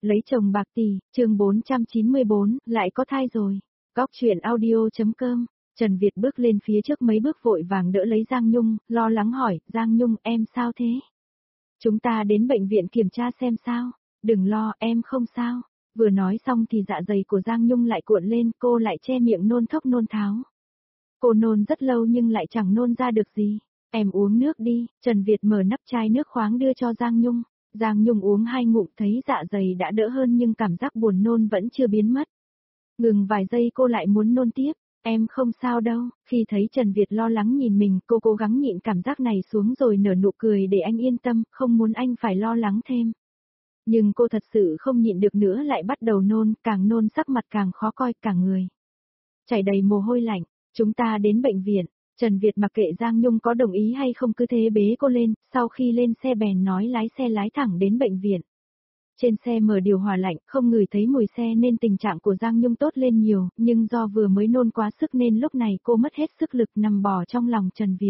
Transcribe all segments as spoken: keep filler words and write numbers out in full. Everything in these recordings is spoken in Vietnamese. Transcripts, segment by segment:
Lấy chồng bạc tỷ, chương bốn trăm chín mươi bốn, lại có thai rồi. Góc truyện audio.com, Trần Việt bước lên phía trước mấy bước vội vàng đỡ lấy Giang Nhung, lo lắng hỏi, Giang Nhung em sao thế? Chúng ta đến bệnh viện kiểm tra xem sao, đừng lo em không sao. Vừa nói xong thì dạ dày của Giang Nhung lại cuộn lên, cô lại che miệng nôn thốc nôn tháo. Cô nôn rất lâu nhưng lại chẳng nôn ra được gì. Em uống nước đi, Trần Việt mở nắp chai nước khoáng đưa cho Giang Nhung. Giang Nhung uống hai ngụm thấy dạ dày đã đỡ hơn nhưng cảm giác buồn nôn vẫn chưa biến mất. Ngừng vài giây cô lại muốn nôn tiếp, em không sao đâu. Khi thấy Trần Việt lo lắng nhìn mình, cô cố gắng nhịn cảm giác này xuống rồi nở nụ cười để anh yên tâm, không muốn anh phải lo lắng thêm. Nhưng cô thật sự không nhịn được nữa lại bắt đầu nôn, càng nôn sắc mặt càng khó coi, cả người chảy đầy mồ hôi lạnh. Chúng ta đến bệnh viện. Trần Việt mặc kệ Giang Nhung có đồng ý hay không cứ thế bế cô lên, sau khi lên xe bèn nói lái xe lái thẳng đến bệnh viện. Trên xe mở điều hòa lạnh, không ngửi thấy mùi xe nên tình trạng của Giang Nhung tốt lên nhiều, nhưng do vừa mới nôn quá sức nên lúc này cô mất hết sức lực nằm bò trong lòng Trần Việt.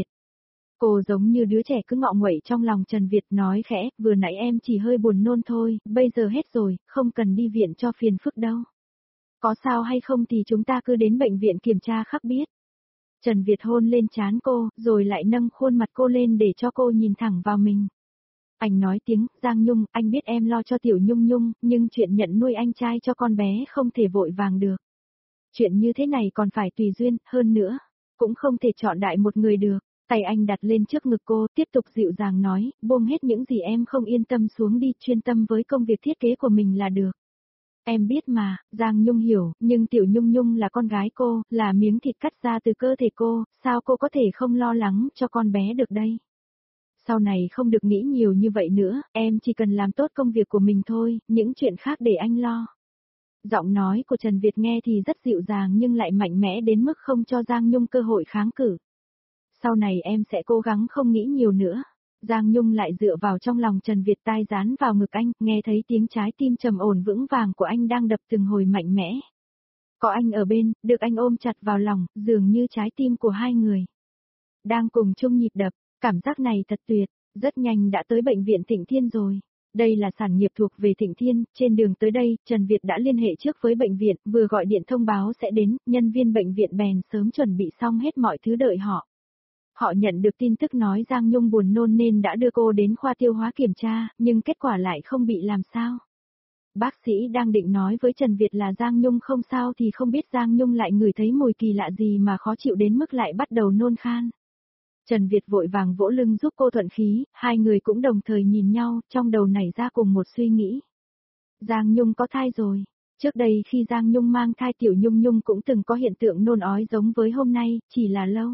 Cô giống như đứa trẻ cứ ngọ nguậy trong lòng Trần Việt nói khẽ, vừa nãy em chỉ hơi buồn nôn thôi, bây giờ hết rồi, không cần đi viện cho phiền phức đâu. Có sao hay không thì chúng ta cứ đến bệnh viện kiểm tra khắc biết. Trần Việt hôn lên trán cô, rồi lại nâng khuôn mặt cô lên để cho cô nhìn thẳng vào mình. Anh nói tiếng, Giang Nhung, anh biết em lo cho Tiểu Nhung Nhung, nhưng chuyện nhận nuôi anh trai cho con bé không thể vội vàng được. Chuyện như thế này còn phải tùy duyên, hơn nữa, cũng không thể chọn đại một người được. Tay anh đặt lên trước ngực cô, tiếp tục dịu dàng nói, buông hết những gì em không yên tâm xuống đi, chuyên tâm với công việc thiết kế của mình là được. Em biết mà, Giang Nhung hiểu, nhưng Tiểu Nhung Nhung là con gái cô, là miếng thịt cắt ra từ cơ thể cô, sao cô có thể không lo lắng cho con bé được đây? Sau này không được nghĩ nhiều như vậy nữa, em chỉ cần làm tốt công việc của mình thôi, những chuyện khác để anh lo. Giọng nói của Trần Việt nghe thì rất dịu dàng nhưng lại mạnh mẽ đến mức không cho Giang Nhung cơ hội kháng cự. Sau này em sẽ cố gắng không nghĩ nhiều nữa. Giang Nhung lại dựa vào trong lòng Trần Việt, tai dán vào ngực anh, nghe thấy tiếng trái tim trầm ổn vững vàng của anh đang đập từng hồi mạnh mẽ. Có anh ở bên, được anh ôm chặt vào lòng, dường như trái tim của hai người đang cùng chung nhịp đập, cảm giác này thật tuyệt. Rất nhanh đã tới bệnh viện Thịnh Thiên rồi. Đây là sản nghiệp thuộc về Thịnh Thiên, trên đường tới đây, Trần Việt đã liên hệ trước với bệnh viện, vừa gọi điện thông báo sẽ đến, nhân viên bệnh viện bèn sớm chuẩn bị xong hết mọi thứ đợi họ. Họ nhận được tin tức nói Giang Nhung buồn nôn nên đã đưa cô đến khoa tiêu hóa kiểm tra, nhưng kết quả lại không bị làm sao. Bác sĩ đang định nói với Trần Việt là Giang Nhung không sao thì không biết Giang Nhung lại ngửi thấy mùi kỳ lạ gì mà khó chịu đến mức lại bắt đầu nôn khan. Trần Việt vội vàng vỗ lưng giúp cô thuận khí, hai người cũng đồng thời nhìn nhau, trong đầu nảy ra cùng một suy nghĩ. Giang Nhung có thai rồi. Trước đây khi Giang Nhung mang thai Tiểu Nhung Nhung cũng từng có hiện tượng nôn ói giống với hôm nay, chỉ là lâu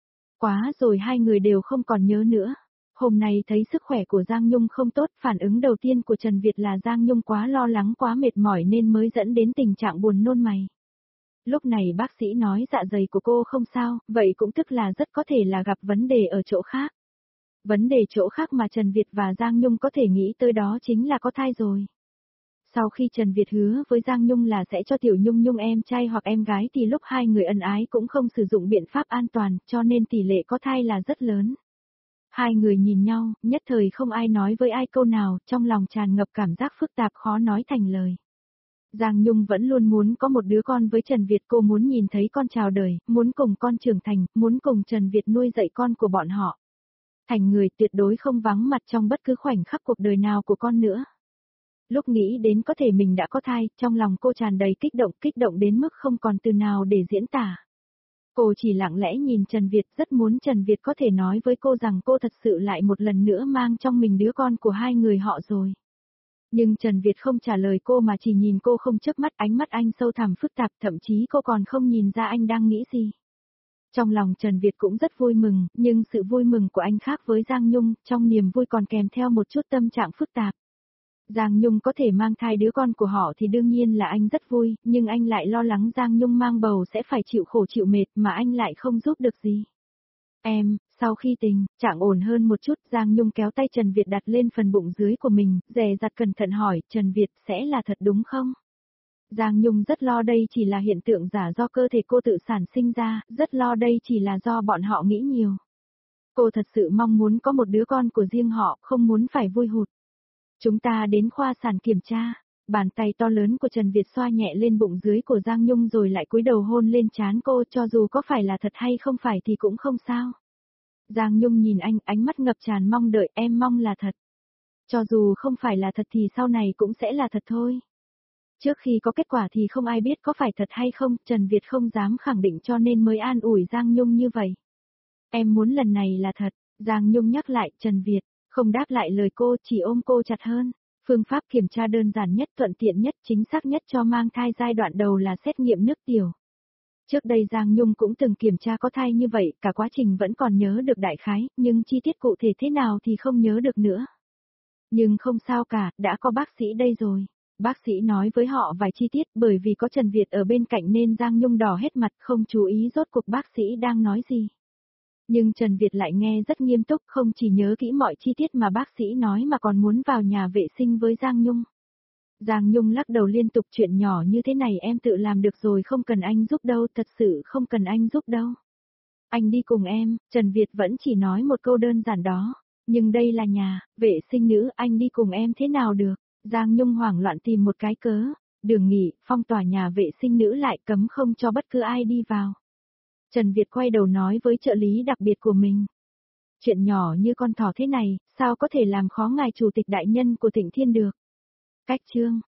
quá rồi hai người đều không còn nhớ nữa. Hôm nay thấy sức khỏe của Giang Nhung không tốt, phản ứng đầu tiên của Trần Việt là Giang Nhung quá lo lắng quá mệt mỏi nên mới dẫn đến tình trạng buồn nôn mày. Lúc này bác sĩ nói dạ dày của cô không sao, vậy cũng tức là rất có thể là gặp vấn đề ở chỗ khác. Vấn đề chỗ khác mà Trần Việt và Giang Nhung có thể nghĩ tới đó chính là có thai rồi. Sau khi Trần Việt hứa với Giang Nhung là sẽ cho Tiểu Nhung Nhung em trai hoặc em gái thì lúc hai người ân ái cũng không sử dụng biện pháp an toàn, cho nên tỷ lệ có thai là rất lớn. Hai người nhìn nhau, nhất thời không ai nói với ai câu nào, trong lòng tràn ngập cảm giác phức tạp khó nói thành lời. Giang Nhung vẫn luôn muốn có một đứa con với Trần Việt, cô muốn nhìn thấy con chào đời, muốn cùng con trưởng thành, muốn cùng Trần Việt nuôi dạy con của bọn họ. Thành người tuyệt đối không vắng mặt trong bất cứ khoảnh khắc cuộc đời nào của con nữa. Lúc nghĩ đến có thể mình đã có thai, trong lòng cô tràn đầy kích động, kích động đến mức không còn từ nào để diễn tả. Cô chỉ lặng lẽ nhìn Trần Việt, rất muốn Trần Việt có thể nói với cô rằng cô thật sự lại một lần nữa mang trong mình đứa con của hai người họ rồi. Nhưng Trần Việt không trả lời cô mà chỉ nhìn cô không chớp mắt, ánh mắt anh sâu thẳm phức tạp, thậm chí cô còn không nhìn ra anh đang nghĩ gì. Trong lòng Trần Việt cũng rất vui mừng, nhưng sự vui mừng của anh khác với Giang Nhung, trong niềm vui còn kèm theo một chút tâm trạng phức tạp. Giang Nhung có thể mang thai đứa con của họ thì đương nhiên là anh rất vui, nhưng anh lại lo lắng Giang Nhung mang bầu sẽ phải chịu khổ chịu mệt mà anh lại không giúp được gì. Em, sau khi tình trạng ổn hơn một chút, Giang Nhung kéo tay Trần Việt đặt lên phần bụng dưới của mình, dè dặt cẩn thận hỏi, Trần Việt sẽ là thật đúng không? Giang Nhung rất lo đây chỉ là hiện tượng giả do cơ thể cô tự sản sinh ra, rất lo đây chỉ là do bọn họ nghĩ nhiều. Cô thật sự mong muốn có một đứa con của riêng họ, không muốn phải vui hụt. Chúng ta đến khoa sản kiểm tra. Bàn tay to lớn của Trần Việt xoa nhẹ lên bụng dưới của Giang Nhung rồi lại cúi đầu hôn lên trán cô, cho dù có phải là thật hay không phải thì cũng không sao. Giang Nhung nhìn anh, ánh mắt ngập tràn mong đợi, em mong là thật. Cho dù không phải là thật thì sau này cũng sẽ là thật thôi. Trước khi có kết quả thì không ai biết có phải thật hay không, Trần Việt không dám khẳng định cho nên mới an ủi Giang Nhung như vậy. Em muốn lần này là thật, Giang Nhung nhắc lại, Trần Việt không đáp lại lời cô, chỉ ôm cô chặt hơn. Phương pháp kiểm tra đơn giản nhất, thuận tiện nhất, chính xác nhất cho mang thai giai đoạn đầu là xét nghiệm nước tiểu. Trước đây Giang Nhung cũng từng kiểm tra có thai như vậy, cả quá trình vẫn còn nhớ được đại khái, nhưng chi tiết cụ thể thế nào thì không nhớ được nữa. Nhưng không sao cả, đã có bác sĩ đây rồi. Bác sĩ nói với họ vài chi tiết, bởi vì có Trần Việt ở bên cạnh nên Giang Nhung đỏ hết mặt, không chú ý rốt cuộc bác sĩ đang nói gì. Nhưng Trần Việt lại nghe rất nghiêm túc, không chỉ nhớ kỹ mọi chi tiết mà bác sĩ nói mà còn muốn vào nhà vệ sinh với Giang Nhung. Giang Nhung lắc đầu liên tục, chuyện nhỏ như thế này em tự làm được rồi, không cần anh giúp đâu, thật sự không cần anh giúp đâu. Anh đi cùng em, Trần Việt vẫn chỉ nói một câu đơn giản đó. Nhưng đây là nhà, vệ sinh nữ, anh đi cùng em thế nào được? Giang Nhung hoảng loạn tìm một cái cớ. Đường nghỉ, phong tỏa nhà vệ sinh nữ lại, cấm không cho bất cứ ai đi vào. Trần Việt quay đầu nói với trợ lý đặc biệt của mình. Chuyện nhỏ như con thỏ thế này, sao có thể làm khó ngài chủ tịch đại nhân của Thịnh Thiên được? Cách chương